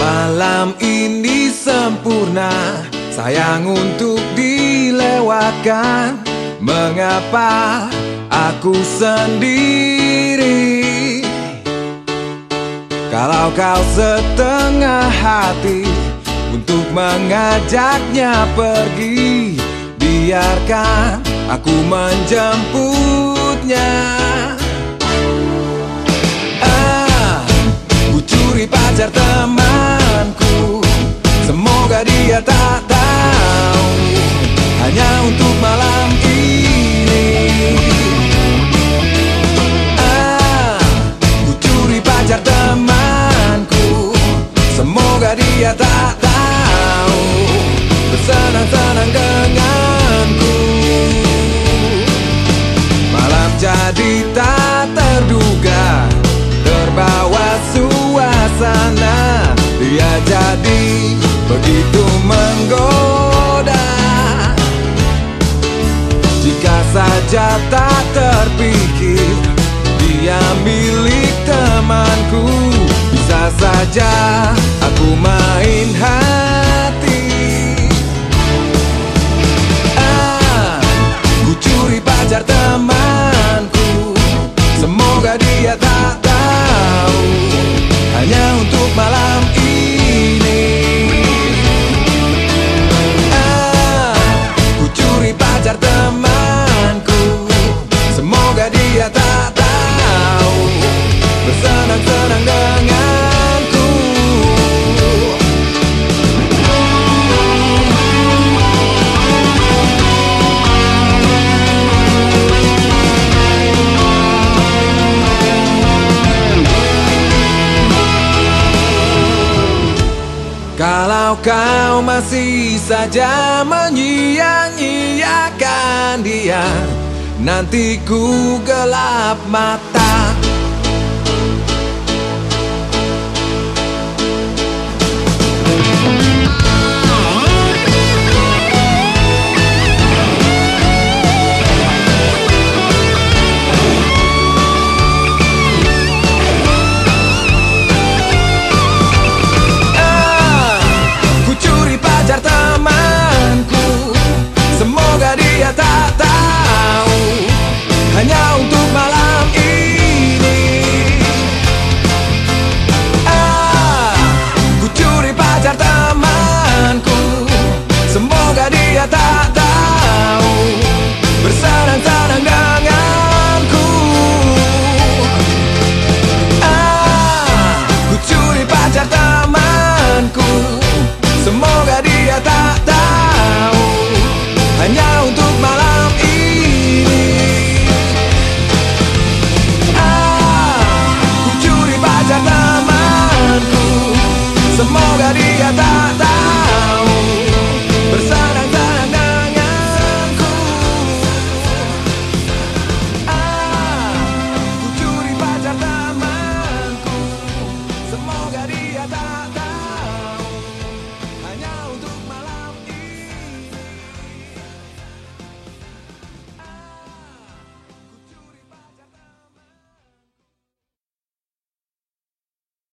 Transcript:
Malam ini sempurna, sayang untuk dilewatkan. Mengapa aku sendiri? Kalau kau setengah hati untuk mengajaknya pergi, biarkan aku menjemputnya. Ku curi pacar temanku, semoga dia tak tahu, hanya untuk malam ini. Ku curi pacar temanku, semoga dia tak tahu, bersenang-senang denganku. Malam jadi tak terduga, terbawa suasana, dia jadi begitu menggoda. Jika saja tak terpikir dia milik temanku, bisa saja aku main hati. Ku curi pacar temanku, semoga dia tak tahu, hanya untuk malam ini. Ku curi pacar temanku, semoga dia tak tahu, bersenang-senang denganku. Kalau kau masih saja menyia-nyiakan dia, nanti ku gelap mata. Pacar temanku, semoga dia tak tahu, hanya untuk malam ini. Ku curi pacar temanku, semoga dia tak tahu, bersenang-senang denganku. Ku curi pacar temanku, semoga dia tak tahu, hanya untuk malam ini. Ku curi pacar temanku, semoga dia tak tahu, bersenang-senang denganku. Ku curi pacar temanku, semoga dia tak